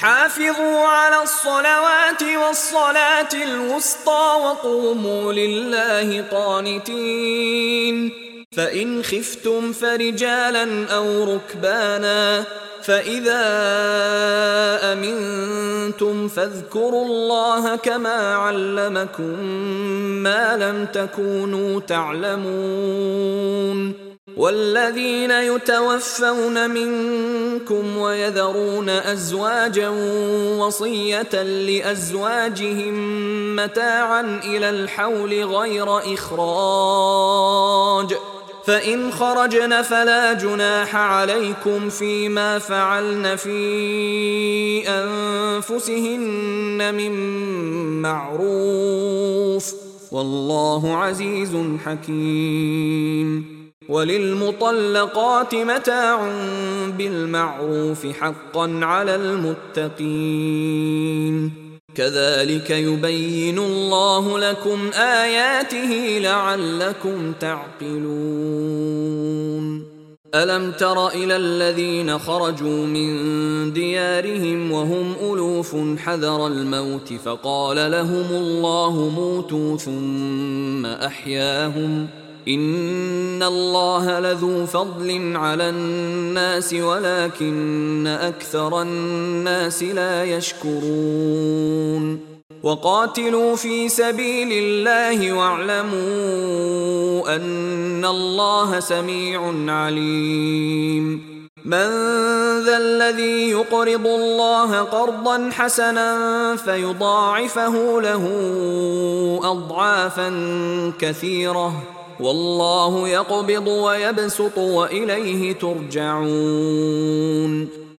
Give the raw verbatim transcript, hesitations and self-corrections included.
حافظوا على الصلوات والصلاة الوسطى وقوموا لله قانتين. فإن خفتم فرجالا أو ركبانا فإذا أمنتم فاذكروا الله كما علمكم ما لم تكونوا تعلمون. والذين يتوفون منكم ويذرون أزواجا وصية لأزواجهم متاعا إلى الحول غير إخراج، فإن خرجن فلا جناح عليكم فيما فعلن في أنفسهن من معروف، والله عزيز حكيم. وللمطلقات متاع بالمعروف حقا على المتقين. كذلك يبين الله لكم آياته لعلكم تعقلون. ألم تر إلى الذين خرجوا من ديارهم وهم ألوف حذر الموت فقال لهم الله موتوا ثم أحياهم إن الله لذو فضل على الناس ولكن أكثر الناس لا يشكرون. وقاتلوا في سبيل الله واعلموا أن الله سميع عليم. من ذا الذي يقرض الله قرضا حسنا فيضاعفه له أضعافا كثيرة والله يقبض ويبسط وإليه ترجعون.